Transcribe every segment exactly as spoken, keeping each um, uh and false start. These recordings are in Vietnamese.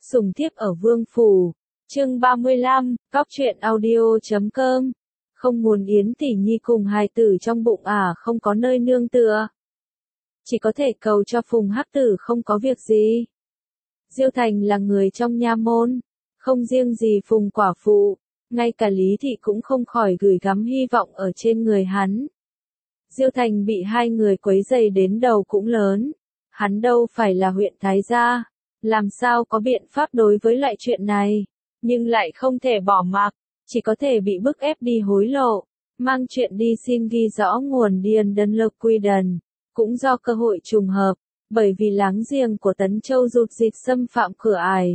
Sùng thiếp ở Vương Phủ, chương ba mươi lăm, cóc truyện audio chấm com. Không muốn Yến Tỷ Nhi cùng hài tử trong bụng à không có nơi nương tựa. Chỉ có thể cầu cho Phùng Hắc Tử không có việc gì. Diêu Thành là người trong nha môn, không riêng gì Phùng quả phụ, ngay cả Lý Thị cũng không khỏi gửi gắm hy vọng ở trên người hắn. Diêu Thành bị hai người quấy rầy đến đầu cũng lớn, hắn đâu phải là huyện Thái Gia, làm sao có biện pháp đối với loại chuyện này, nhưng lại không thể bỏ mặc, chỉ có thể bị bức ép đi hối lộ, mang chuyện đi xin ghi rõ nguồn điền đơn lực quy đần, cũng do cơ hội trùng hợp, bởi vì láng giềng của Tấn Châu rụt rịch xâm phạm cửa ải.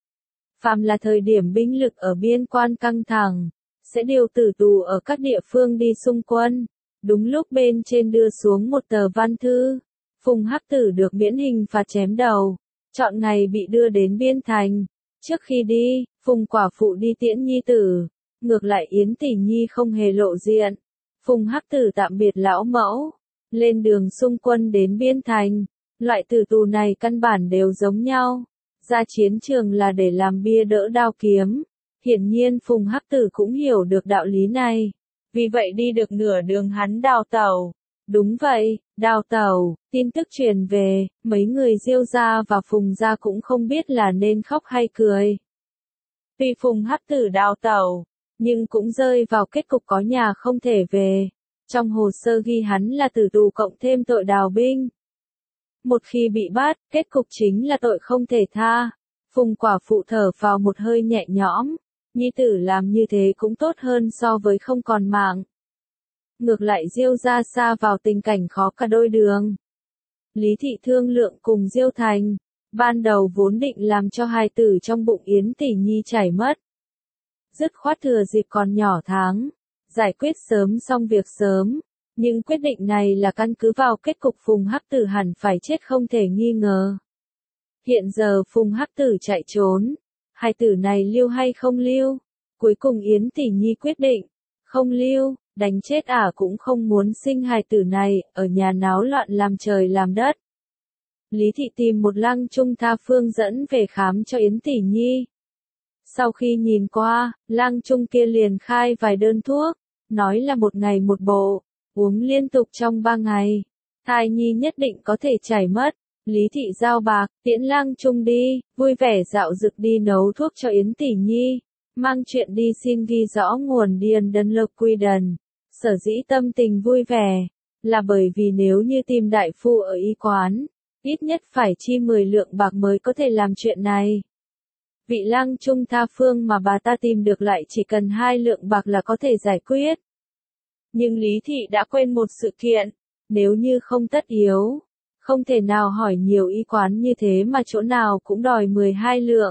Phàm là thời điểm binh lực ở biên quan căng thẳng, sẽ điều tử tù ở các địa phương đi xung quân. Đúng lúc bên trên đưa xuống một tờ văn thư, Phùng Hắc Tử được miễn hình phạt chém đầu, chọn ngày bị đưa đến biên thành. Trước khi đi, Phùng quả phụ đi tiễn nhi tử, ngược lại Yến Tỷ Nhi không hề lộ diện. Phùng Hắc Tử tạm biệt lão mẫu, lên đường xung quân đến biên thành. Loại tử tù này căn bản đều giống nhau, ra chiến trường là để làm bia đỡ đao kiếm. Hiển nhiên Phùng Hắc Tử cũng hiểu được đạo lý này. Vì vậy đi được nửa đường hắn đào tẩu. Đúng vậy, đào tẩu, tin tức truyền về, mấy người Diêu gia và Phùng gia cũng không biết là nên khóc hay cười. Tuy Phùng Hắc Tử đào tẩu, nhưng cũng rơi vào kết cục có nhà không thể về. Trong hồ sơ ghi hắn là tử tù cộng thêm tội đào binh. Một khi bị bắt, kết cục chính là tội không thể tha. Phùng quả phụ thở vào một hơi nhẹ nhõm. Nhi tử làm như thế cũng tốt hơn so với không còn mạng. Ngược lại Diêu gia xa vào tình cảnh khó cả đôi đường. Lý Thị thương lượng cùng Diêu Thành, ban đầu vốn định làm cho hài tử trong bụng Yến Tỷ Nhi chảy mất. Dứt khoát thừa dịp còn nhỏ tháng, giải quyết sớm xong việc sớm, nhưng quyết định này là căn cứ vào kết cục Phùng Hắc Tử hẳn phải chết không thể nghi ngờ. Hiện giờ Phùng Hắc Tử chạy trốn. Hài tử này lưu hay không lưu? Cuối cùng Yến Tỷ Nhi quyết định, không lưu, đánh chết ả cũng không muốn sinh hài tử này, ở nhà náo loạn làm trời làm đất. Lý Thị tìm một lăng trung tha phương dẫn về khám cho Yến Tỷ Nhi. Sau khi nhìn qua, lăng trung kia liền khai vài đơn thuốc, nói là một ngày một bộ, uống liên tục trong ba ngày, thai nhi nhất định có thể chảy mất. Lý Thị giao bạc, tiễn lăng trung đi, vui vẻ dạo dực đi nấu thuốc cho Yến Tỷ Nhi, mang chuyện đi xin ghi rõ nguồn điền đơn lực quy đần. Sở dĩ tâm tình vui vẻ, là bởi vì nếu như tìm đại phu ở y quán, ít nhất phải chi mười lượng bạc mới có thể làm chuyện này. Vị lăng trung tha phương mà bà ta tìm được lại chỉ cần hai lượng bạc là có thể giải quyết. Nhưng Lý Thị đã quên một sự kiện, nếu như không tất yếu, không thể nào hỏi nhiều y quán như thế mà chỗ nào cũng đòi mười hai lượng.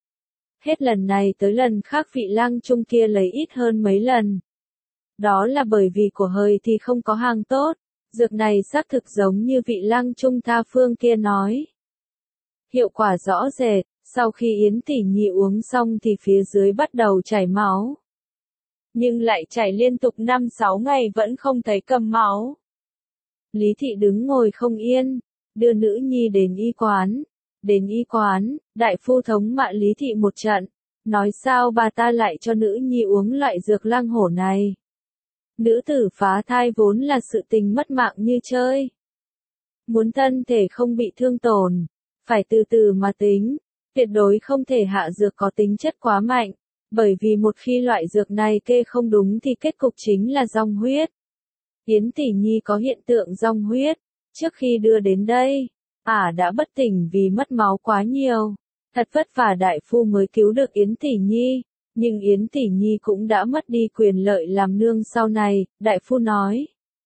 Hết lần này tới lần khác vị lăng trung kia lấy ít hơn mấy lần. Đó là bởi vì của hời thì không có hàng tốt, dược này xác thực giống như vị lăng trung tha phương kia nói. Hiệu quả rõ rệt, sau khi Yến Tỷ Nhi uống xong thì phía dưới bắt đầu chảy máu. Nhưng lại chảy liên tục năm sáu ngày vẫn không thấy cầm máu. Lý Thị đứng ngồi không yên, đưa nữ nhi đến y quán. Đến y quán, đại phu thống mạ Lý Thị một trận, nói sao bà ta lại cho nữ nhi uống loại dược lang hổ này. Nữ tử phá thai vốn là sự tình mất mạng như chơi. Muốn thân thể không bị thương tổn, phải từ từ mà tính, tuyệt đối không thể hạ dược có tính chất quá mạnh, bởi vì một khi loại dược này kê không đúng thì kết cục chính là dòng huyết. Yến Tỷ Nhi có hiện tượng dòng huyết, trước khi đưa đến đây, ả đã bất tỉnh vì mất máu quá nhiều. Thật vất vả đại phu mới cứu được Yến Tỷ Nhi, nhưng Yến Tỷ Nhi cũng đã mất đi quyền lợi làm nương sau này, đại phu nói.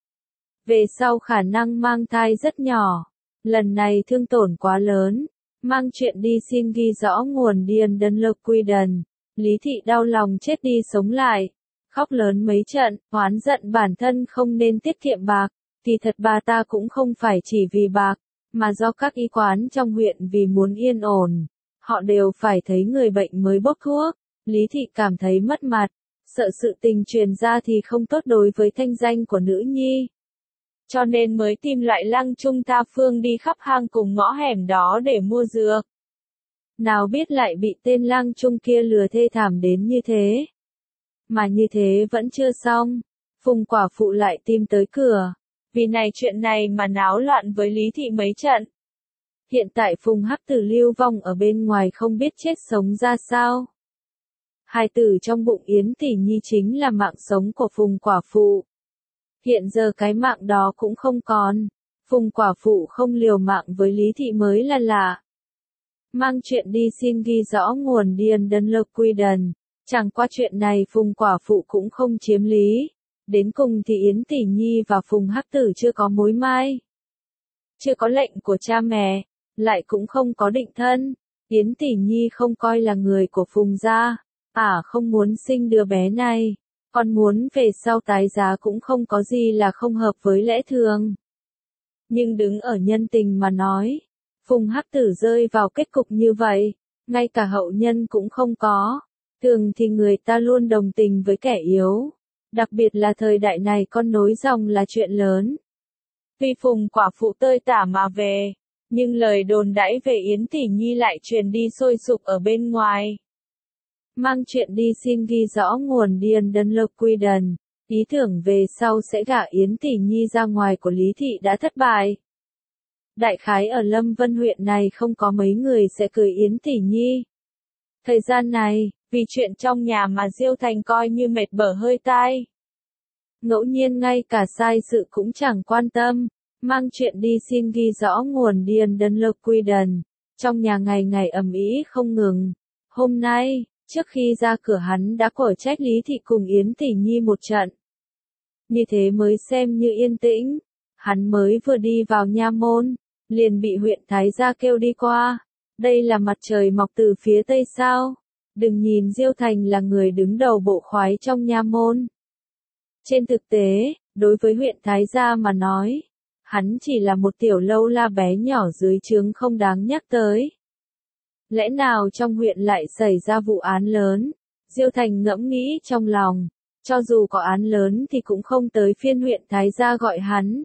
Về sau khả năng mang thai rất nhỏ, lần này thương tổn quá lớn, mang chuyện đi xin ghi rõ nguồn điền đơn lực quy đần. Lý Thị đau lòng chết đi sống lại, khóc lớn mấy trận, oán giận bản thân không nên tiết kiệm bạc, kỳ thật bà ta cũng không phải chỉ vì bạc, mà do các y quán trong huyện vì muốn yên ổn, họ đều phải thấy người bệnh mới bốc thuốc. Lý Thị cảm thấy mất mặt, sợ sự tình truyền ra thì không tốt đối với thanh danh của nữ nhi. Cho nên mới tìm lại lăng trung tha phương đi khắp hang cùng ngõ hẻm đó để mua dược. Nào biết lại bị tên lang trung kia lừa thê thảm đến như thế. Mà như thế vẫn chưa xong, Phùng quả phụ lại tìm tới cửa. Vì này chuyện này mà náo loạn với Lý Thị mấy trận. Hiện tại Phùng Hắc Tử lưu vong ở bên ngoài không biết chết sống ra sao. Hài tử trong bụng Yến Tỷ Nhi chính là mạng sống của Phùng quả phụ. Hiện giờ cái mạng đó cũng không còn. Phùng quả phụ không liều mạng với Lý Thị mới là lạ. Mang chuyện đi xin ghi rõ nguồn điền đơn lực quy đần. Chẳng qua chuyện này Phùng quả phụ cũng không chiếm lý. Đến cùng thì Yến Tỷ Nhi và Phùng Hắc Tử chưa có mối mai. Chưa có lệnh của cha mẹ, lại cũng không có định thân. Yến Tỷ Nhi không coi là người của Phùng gia. À không muốn sinh đứa bé này. Còn muốn về sau tái giá cũng không có gì là không hợp với lẽ thường. Nhưng đứng ở nhân tình mà nói, Phùng Hắc Tử rơi vào kết cục như vậy, ngay cả hậu nhân cũng không có. Thường thì người ta luôn đồng tình với kẻ yếu. Đặc biệt là thời đại này con nối dòng là chuyện lớn. Tuy Phùng quả phụ tơi tả mà về, nhưng lời đồn đãi về Yến Tỷ Nhi lại truyền đi sôi sục ở bên ngoài. Mang chuyện đi xin ghi rõ nguồn điền đơn lực quy đần. Ý tưởng về sau sẽ gả Yến Tỷ Nhi ra ngoài của Lý Thị đã thất bại. Đại khái ở Lâm Vân huyện này không có mấy người sẽ cưới Yến Tỷ Nhi. Thời gian này, vì chuyện trong nhà mà Diêu Thành coi như mệt bở hơi tai. Ngẫu nhiên ngay cả sai sự cũng chẳng quan tâm, mang chuyện đi xin ghi rõ nguồn điền đơn lực quy đần. Trong nhà ngày ngày ầm ĩ không ngừng. Hôm nay, trước khi ra cửa hắn đã quở trách Lý Thị cùng Yến Tỷ Nhi một trận. Như thế mới xem như yên tĩnh. Hắn mới vừa đi vào nha môn, liền bị huyện Thái Gia kêu đi qua. Đây là mặt trời mọc từ phía tây sao? Đừng nhìn Diêu Thành là người đứng đầu bộ khoái trong nha môn. Trên thực tế, đối với huyện Thái Gia mà nói, hắn chỉ là một tiểu lâu la bé nhỏ dưới trướng không đáng nhắc tới. Lẽ nào trong huyện lại xảy ra vụ án lớn? Diêu Thành ngẫm nghĩ trong lòng, cho dù có án lớn thì cũng không tới phiên huyện Thái Gia gọi hắn.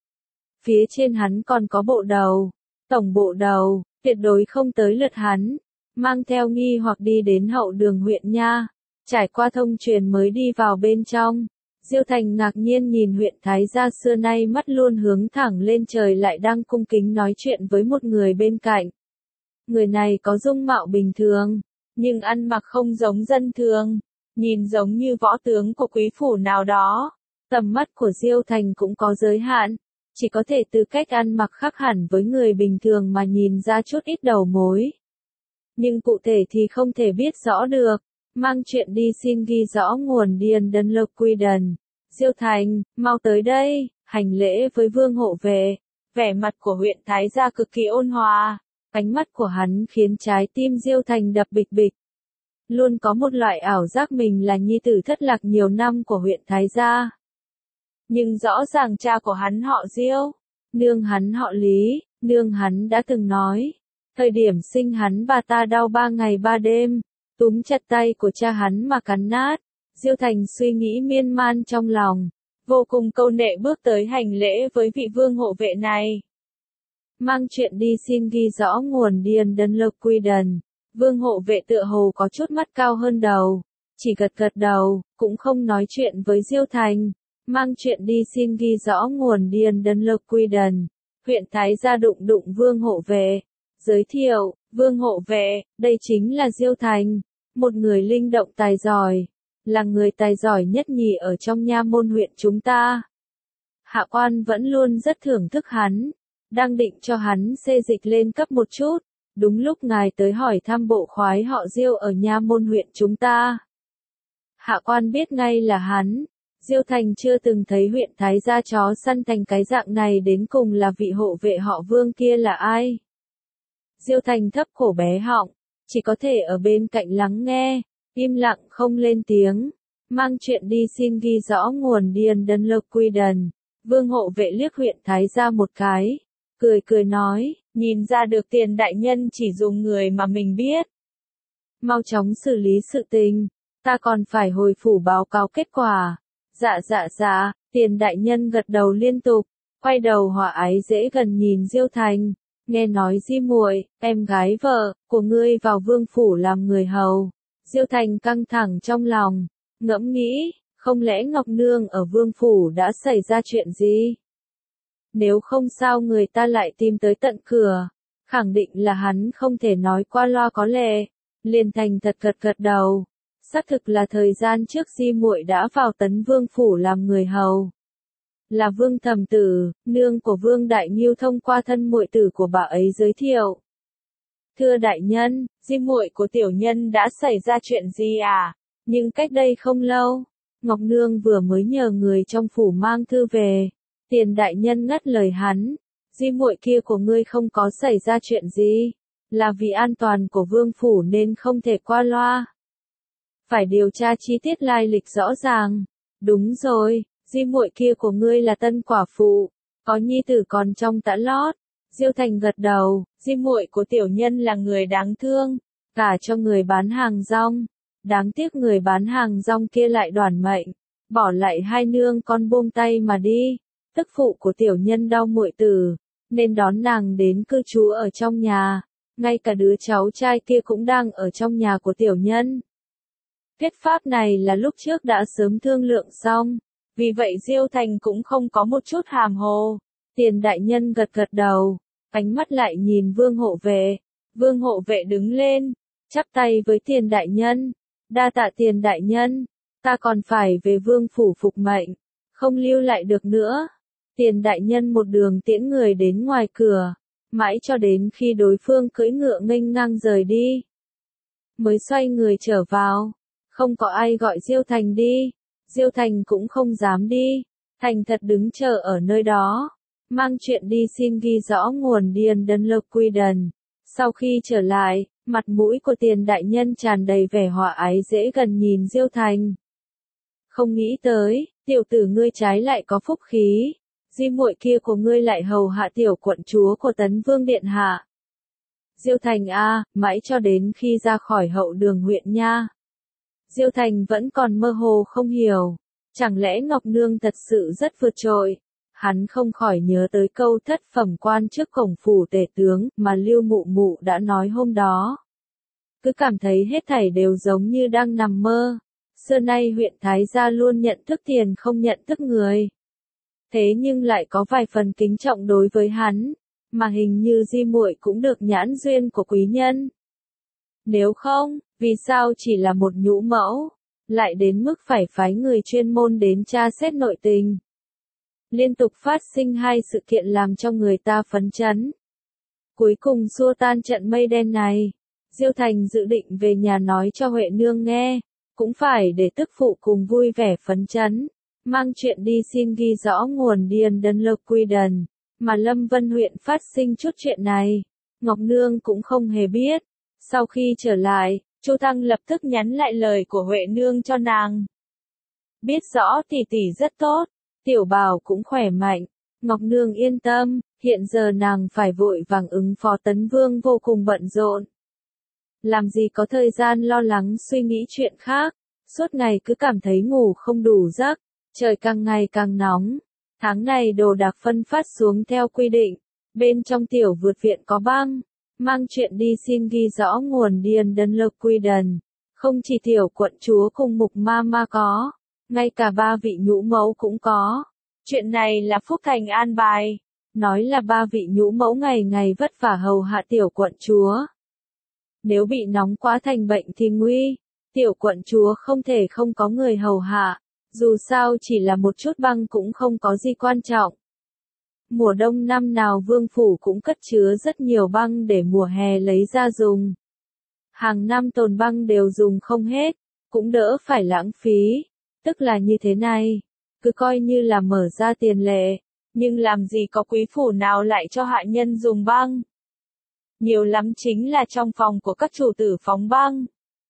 Phía trên hắn còn có bộ đầu, tổng bộ đầu, tuyệt đối không tới lượt hắn. Mang theo nghi hoặc đi đến hậu đường huyện nha, trải qua thông truyền mới đi vào bên trong. Diêu Thành ngạc nhiên nhìn huyện Thái Gia xưa nay mắt luôn hướng thẳng lên trời lại đang cung kính nói chuyện với một người bên cạnh. Người này có dung mạo bình thường, nhưng ăn mặc không giống dân thường, nhìn giống như võ tướng của quý phủ nào đó. Tầm mắt của Diêu Thành cũng có giới hạn, chỉ có thể từ cách ăn mặc khác hẳn với người bình thường mà nhìn ra chút ít đầu mối. Nhưng cụ thể thì không thể biết rõ được. Mang chuyện đi xin ghi rõ nguồn điền đơn lực quy đần. Diêu Thành, mau tới đây, hành lễ với vương hộ vệ. Vẻ mặt của huyện Thái Gia cực kỳ ôn hòa. Ánh mắt của hắn khiến trái tim Diêu Thành đập bịch bịch. Luôn có một loại ảo giác mình là nhi tử thất lạc nhiều năm của huyện Thái Gia. Nhưng rõ ràng cha của hắn họ Diêu, nương hắn họ Lý, nương hắn đã từng nói. Thời điểm sinh hắn bà ta đau ba ngày ba đêm, túm chặt tay của cha hắn mà cắn nát. Diêu Thành suy nghĩ miên man trong lòng, vô cùng câu nệ bước tới hành lễ với vị vương hộ vệ này. Mang chuyện đi xin ghi rõ nguồn điền đơn lực quy đần. Vương hộ vệ tựa hồ có chút mắt cao hơn đầu, chỉ gật gật đầu, cũng không nói chuyện với Diêu Thành. Mang chuyện đi xin ghi rõ nguồn điền đơn lực quy đần. Huyện Thái Gia đụng đụng vương hộ vệ. Giới thiệu, vương hộ vệ, đây chính là Diêu Thành, một người linh động tài giỏi, là người tài giỏi nhất nhì ở trong nha môn huyện chúng ta. Hạ quan vẫn luôn rất thưởng thức hắn, đang định cho hắn xê dịch lên cấp một chút, đúng lúc ngài tới hỏi thăm bộ khoái họ Diêu ở nha môn huyện chúng ta. Hạ quan biết ngay là hắn. Diêu Thành chưa từng thấy huyện Thái Gia chó săn thành cái dạng này, đến cùng là vị hộ vệ họ Vương kia là ai? Diêu Thành thấp cổ bé họng, chỉ có thể ở bên cạnh lắng nghe, im lặng không lên tiếng. Mang chuyện đi xin ghi rõ nguồn điền đơn lực quy đần. Vương hộ vệ liếc huyện Thái Gia một cái, cười cười nói, nhìn ra được Tiền đại nhân chỉ dùng người mà mình biết. Mau chóng xử lý sự tình, ta còn phải hồi phủ báo cáo kết quả. Dạ dạ dạ, Tiền đại nhân gật đầu liên tục, quay đầu hòa ái dễ gần nhìn Diêu Thành. nghe nói Di muội, em gái vợ của ngươi vào vương phủ làm người hầu. Diêu Thành căng thẳng trong lòng, ngẫm nghĩ, không lẽ Ngọc Nương ở vương phủ đã xảy ra chuyện gì? Nếu không sao người ta lại tìm tới tận cửa, khẳng định là hắn không thể nói qua loa có lệ. Liền thành thật gật gật đầu, xác thực là thời gian trước Di muội đã vào Tấn Vương phủ làm người hầu. Là Vương Thẩm Tử, nương của Vương Đại Ngưu thông qua thân muội tử của bà ấy giới thiệu. Thưa đại nhân, Di muội của tiểu nhân đã xảy ra chuyện gì à? Nhưng cách đây không lâu, Ngọc Nương vừa mới nhờ người trong phủ mang thư về. Tiền đại nhân ngắt lời hắn, Di muội kia của ngươi không có xảy ra chuyện gì, là vì an toàn của vương phủ nên không thể qua loa. Phải điều tra chi tiết lai lịch rõ ràng. Đúng rồi, Di muội kia của ngươi là tân quả phụ, có nhi tử còn trong tã lót. Diêu Thành gật đầu, Di muội của tiểu nhân là người đáng thương, cả cho người bán hàng rong. Đáng tiếc người bán hàng rong kia lại đoản mệnh, bỏ lại hai nương con buông tay mà đi. Tức phụ của tiểu nhân đau muội tử, nên đón nàng đến cư trú ở trong nhà, ngay cả đứa cháu trai kia cũng đang ở trong nhà của tiểu nhân. Thuyết pháp này là lúc trước đã sớm thương lượng xong, vì vậy Diêu Thành cũng không có một chút hàm hồ. Tiền đại nhân gật gật đầu, ánh mắt lại nhìn Vương hộ vệ. Vương hộ vệ đứng lên, chắp tay với Tiền đại nhân, đa tạ Tiền đại nhân, ta còn phải về vương phủ phục mệnh, không lưu lại được nữa. Tiền đại nhân một đường tiễn người đến ngoài cửa, mãi cho đến khi đối phương cưỡi ngựa nghênh ngang rời đi, mới xoay người trở vào. Không có ai gọi Diêu Thành đi, Diêu Thành cũng không dám đi, thành thật đứng chờ ở nơi đó, mang chuyện đi xin ghi rõ nguồn điền đơn lực quy đần. Sau khi trở lại, mặt mũi của Tiền đại nhân tràn đầy vẻ hòa ái dễ gần nhìn Diêu Thành. Không nghĩ tới, tiểu tử ngươi trái lại có phúc khí. Di muội kia của ngươi lại hầu hạ tiểu quận chúa của Tấn Vương điện hạ. Diêu Thành a, mãi cho đến khi ra khỏi hậu đường huyện nha. Diêu Thành vẫn còn mơ hồ không hiểu, chẳng lẽ Ngọc Nương thật sự rất vượt trội. Hắn không khỏi nhớ tới câu thất phẩm quan trước cổng phủ tể tướng mà Lưu Mụ Mụ đã nói hôm đó. Cứ cảm thấy hết thảy đều giống như đang nằm mơ. Xưa nay huyện Thái Gia luôn nhận thức tiền không nhận thức người. Thế nhưng lại có vài phần kính trọng đối với hắn, mà hình như Di muội cũng được nhãn duyên của quý nhân. Nếu không, vì sao chỉ là một nhũ mẫu, lại đến mức phải phái người chuyên môn đến tra xét nội tình. Liên tục phát sinh hai sự kiện làm cho người ta phấn chấn. Cuối cùng xua tan trận mây đen này, Diêu Thành dự định về nhà nói cho Huệ Nương nghe, cũng phải để tức phụ cùng vui vẻ phấn chấn. Mang chuyện đi xin ghi rõ nguồn điền đơn lực quy đần, mà Lâm Vân huyện phát sinh chút chuyện này, Ngọc Nương cũng không hề biết. Sau khi trở lại, Chu Thăng lập tức nhắn lại lời của Huệ Nương cho nàng. Biết rõ tỷ tỷ rất tốt, tiểu Bảo cũng khỏe mạnh, Ngọc Nương yên tâm, hiện giờ nàng phải vội vàng ứng phó Tấn Vương vô cùng bận rộn. Làm gì có thời gian lo lắng suy nghĩ chuyện khác, suốt ngày cứ cảm thấy ngủ không đủ giấc. Trời càng ngày càng nóng, tháng này đồ đạc phân phát xuống theo quy định, bên trong tiểu vượt viện có băng, mang chuyện đi xin ghi rõ nguồn điền đơn lực quy đần, không chỉ tiểu quận chúa cùng mục ma ma có, ngay cả ba vị nhũ mẫu cũng có. Chuyện này là Phúc Thành an bài, nói là ba vị nhũ mẫu ngày ngày vất vả hầu hạ tiểu quận chúa. Nếu bị nóng quá thành bệnh thì nguy, tiểu quận chúa không thể không có người hầu hạ. Dù sao chỉ là một chút băng cũng không có gì quan trọng. Mùa đông năm nào vương phủ cũng cất chứa rất nhiều băng để mùa hè lấy ra dùng. Hàng năm tồn băng đều dùng không hết, cũng đỡ phải lãng phí. Tức là như thế này, cứ coi như là mở ra tiền lệ, nhưng làm gì có quý phủ nào lại cho hạ nhân dùng băng. Nhiều lắm chính là trong phòng của các chủ tử phóng băng.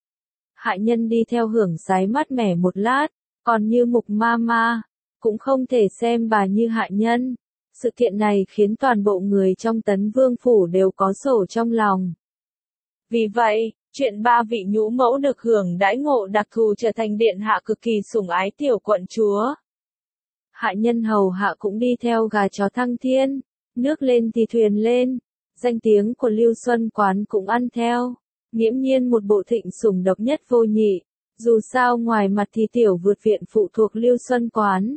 Hạ nhân đi theo hưởng sái mát mẻ một lát. Còn như mục ma ma, cũng không thể xem bà như hạ nhân. Sự kiện này khiến toàn bộ người trong Tấn Vương phủ đều có sổ trong lòng. Vì vậy, chuyện ba vị nhũ mẫu được hưởng đãi ngộ đặc thù trở thành điện hạ cực kỳ sủng ái tiểu quận chúa. Hạ nhân hầu hạ cũng đi theo gà chó thăng thiên, nước lên thì thuyền lên. Danh tiếng của Lưu Xuân Quán cũng ăn theo. Nghiễm nhiên một bộ thịnh sủng độc nhất vô nhị. Dù sao ngoài mặt thì tiểu vượt viện phụ thuộc Lưu Xuân Quán.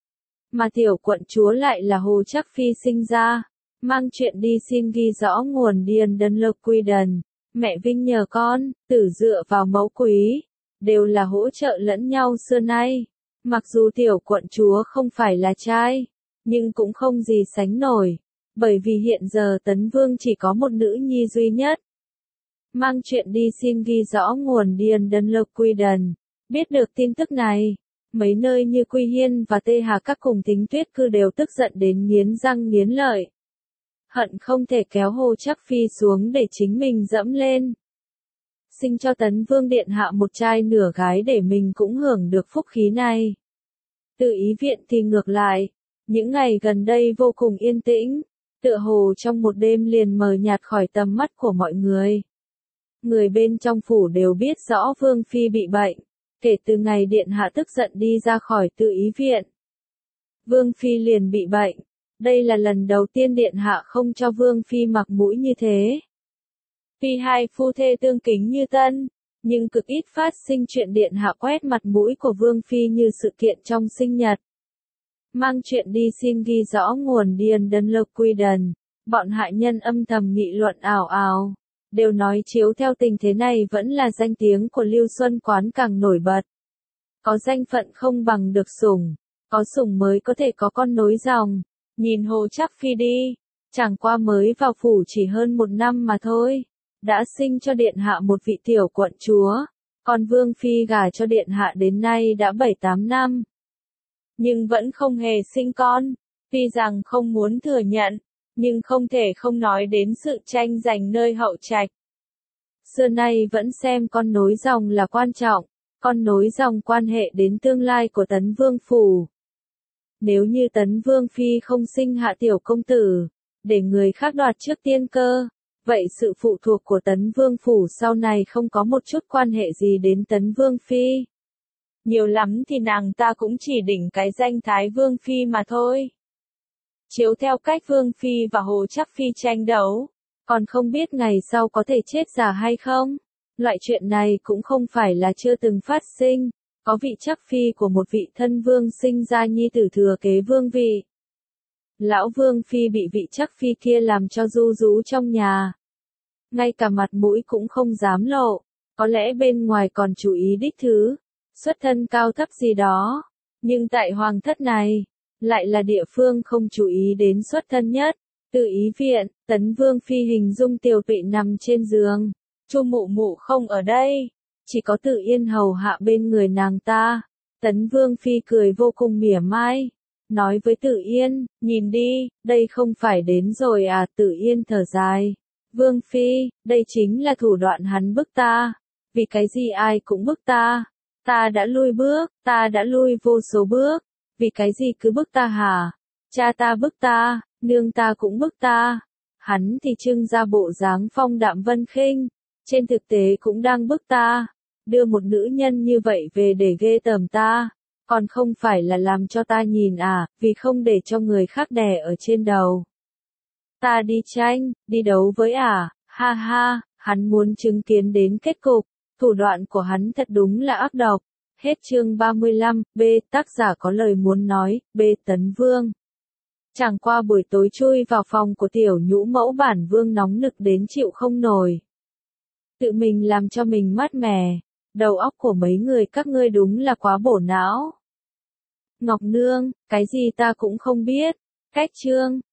Mà tiểu quận chúa lại là Hồ Trác Phi sinh ra. Mang chuyện đi xin ghi rõ nguồn điền đơn lực quy đần. Mẹ vinh nhờ con, tử dựa vào mẫu quý. Đều là hỗ trợ lẫn nhau xưa nay. Mặc dù tiểu quận chúa không phải là trai. Nhưng cũng không gì sánh nổi. Bởi vì hiện giờ Tấn Vương chỉ có một nữ nhi duy nhất. Mang chuyện đi xin ghi rõ nguồn điền đơn lực quy đần. Biết được tin tức này, mấy nơi như Quy Hiên và Tê Hà các cùng Tính Tuyết cư đều tức giận đến nghiến răng nghiến lợi. Hận không thể kéo Hồ Trác Phi xuống để chính mình dẫm lên. Sinh cho Tấn Vương điện hạ một trai nửa gái để mình cũng hưởng được phúc khí này. Tự ý viện thì ngược lại, những ngày gần đây vô cùng yên tĩnh, tựa hồ trong một đêm liền mờ nhạt khỏi tầm mắt của mọi người. Người bên trong phủ đều biết rõ Vương Phi bị bệnh, kể từ ngày điện hạ tức giận đi ra khỏi tự ý viện. Vương Phi liền bị bệnh, đây là lần đầu tiên điện hạ không cho Vương Phi mặc mũi như thế. Tuy hai phu thê tương kính như tân, nhưng cực ít phát sinh chuyện điện hạ quét mặt mũi của Vương Phi như sự kiện trong sinh nhật. Mang chuyện đi xin ghi rõ nguồn điền đơn lực quy đần, bọn hạ nhân âm thầm nghị luận ào ào, đều nói chiếu theo tình thế này vẫn là danh tiếng của Lưu Xuân Quán càng nổi bật. Có danh phận không bằng được sủng, có sủng mới có thể có con nối dòng. Nhìn Hồ Trác Phi đi, chẳng qua mới vào phủ chỉ hơn một năm mà thôi, đã sinh cho điện hạ một vị tiểu quận chúa, còn Vương Phi gả cho điện hạ đến nay đã bảy tám năm. Nhưng vẫn không hề sinh con, tuy rằng không muốn thừa nhận, nhưng không thể không nói đến sự tranh giành nơi hậu trạch. Xưa nay vẫn xem con nối dòng là quan trọng, con nối dòng quan hệ đến tương lai của Tấn Vương phủ. Nếu như Tấn Vương Phi không sinh hạ tiểu công tử, để người khác đoạt trước tiên cơ, vậy sự phụ thuộc của Tấn Vương phủ sau này không có một chút quan hệ gì đến Tấn Vương Phi. Nhiều lắm thì nàng ta cũng chỉ đỉnh cái danh Thái Vương Phi mà thôi. Chiếu theo cách Vương Phi và Hồ Trác Phi tranh đấu, còn không biết ngày sau có thể chết già hay không. Loại chuyện này cũng không phải là chưa từng phát sinh, có vị Trác Phi của một vị thân vương sinh ra nhi tử thừa kế vương vị. Lão Vương Phi bị vị Trác Phi kia làm cho ru rú trong nhà. Ngay cả mặt mũi cũng không dám lộ, có lẽ bên ngoài còn chú ý đích thứ, xuất thân cao thấp gì đó. Nhưng tại hoàng thất này, lại là địa phương không chú ý đến xuất thân nhất. Tự ý viện, Tấn Vương Phi hình dung Tiểu Tụy nằm trên giường, Chu mụ mụ không ở đây, chỉ có Tự Yên hầu hạ bên người nàng ta. Tấn Vương Phi cười vô cùng mỉa mai, nói với Tự Yên, nhìn đi, đây không phải đến rồi à. Tự Yên thở dài, Vương Phi, đây chính là thủ đoạn hắn bức ta, vì cái gì ai cũng bức ta, ta đã lui bước, ta đã lui vô số bước, vì cái gì cứ bức ta hả? Cha ta bức ta, nương ta cũng bức ta. Hắn thì trưng ra bộ dáng phong đạm vân khinh, trên thực tế cũng đang bức ta, đưa một nữ nhân như vậy về để ghê tởm ta, còn không phải là làm cho ta nhìn à, vì không để cho người khác đè ở trên đầu. Ta đi tranh, đi đấu với à, ha ha, hắn muốn chứng kiến đến kết cục, thủ đoạn của hắn thật đúng là ác độc. Hết chương ba mươi lăm, B, tác giả có lời muốn nói, B, Tấn Vương. Chẳng qua buổi tối chui vào phòng của tiểu nhũ mẫu bản vương nóng nực đến chịu không nổi. Tự mình làm cho mình mát mẻ, đầu óc của mấy người các ngươi đúng là quá bổ não. Ngọc Nương, cái gì ta cũng không biết, cách chương.